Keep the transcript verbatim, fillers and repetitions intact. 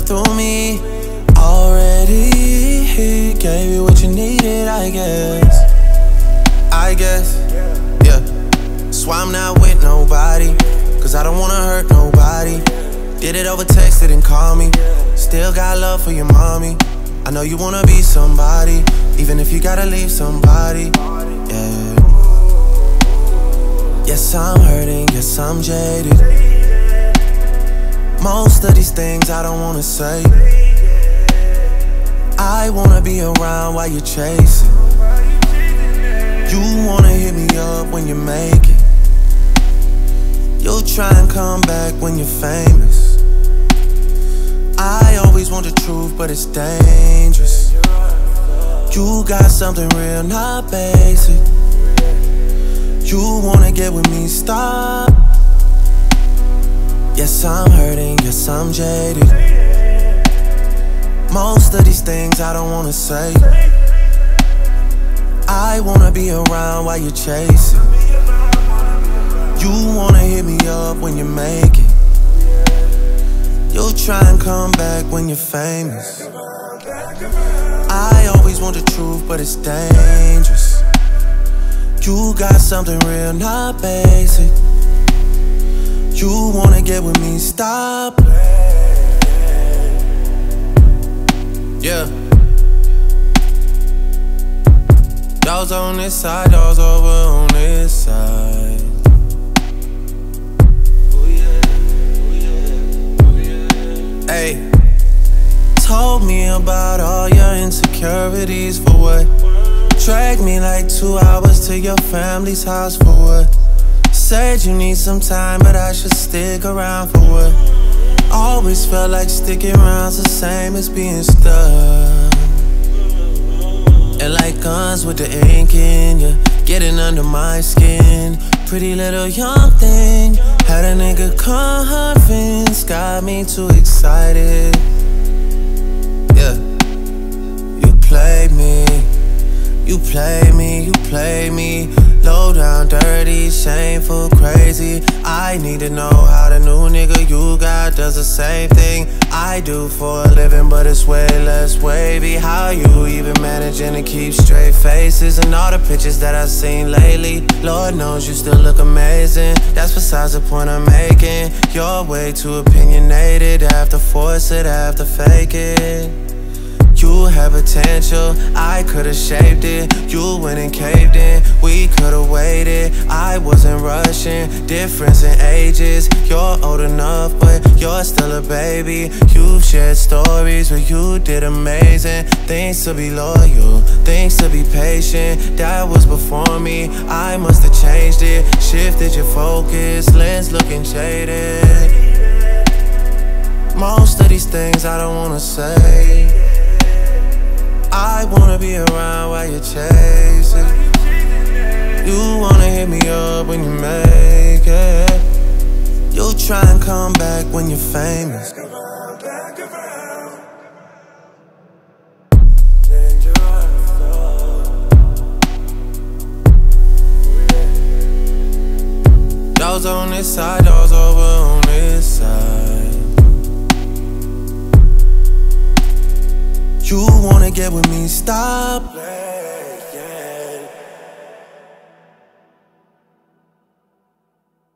love through me. Already gave you what you needed, I guess. I guess, yeah. That's why I'm not with nobody, cause I don't wanna hurt nobody. Did it over text, didn't call me. Still got love for your mommy. I know you wanna be somebody, even if you gotta leave somebody, yeah. Yes, I'm hurting, yes, I'm jaded. Most of these things I don't wanna say. I wanna be around while you're chasing. You wanna hit me up when you make it. You'll try and come back when you're famous. I always want the truth, but it's dangerous. You got something real, not basic. You wanna get with me, stop. Yes, I'm hurting, yes, I'm jaded. Most of these things I don't wanna say. I wanna be around while you're chasing. You wanna hit me up when you make it. You'll try and come back when you're famous. I always want the truth, but it's dangerous. You got something real, not basic. You wanna get with me, stop. Yeah. Dogs on this side, dogs over on this side. Hey, told me about all your insecurities, for what? Dragged me like two hours to your family's house, for what? Said you need some time, but I should stick around, for what? Always felt like sticking around's the same as being stuck. And like guns with the ink in ya, getting under my skin. Pretty little young thing, had a nigga convinced, got me too excited. Yeah, you played me, you played me, you played me. Low down, dirty, shameful, crazy. I need to know how the new nigga you got does the same thing I do for a living, but it's way less wavy. How you even managing to keep straight faces? And all the pictures that I've seen lately, Lord knows you still look amazing. That's besides the point I'm making. You're way too opinionated, have to force it, have to fake it. You had potential, I could've shaped it. You went and caved in, we could've waited. I wasn't rushing, difference in ages. You're old enough, but you're still a baby. You've shared stories where you did amazing. Things to be loyal, things to be patient. That was before me, I must've changed it. Shifted your focus, lens looking jaded. Most of these things I don't wanna say. I wanna be around while you're chasing. You wanna hit me up when you make it. You'll try and come back when you're famous. Dogs on this side, dogs over on this side. You wanna get with me, stop.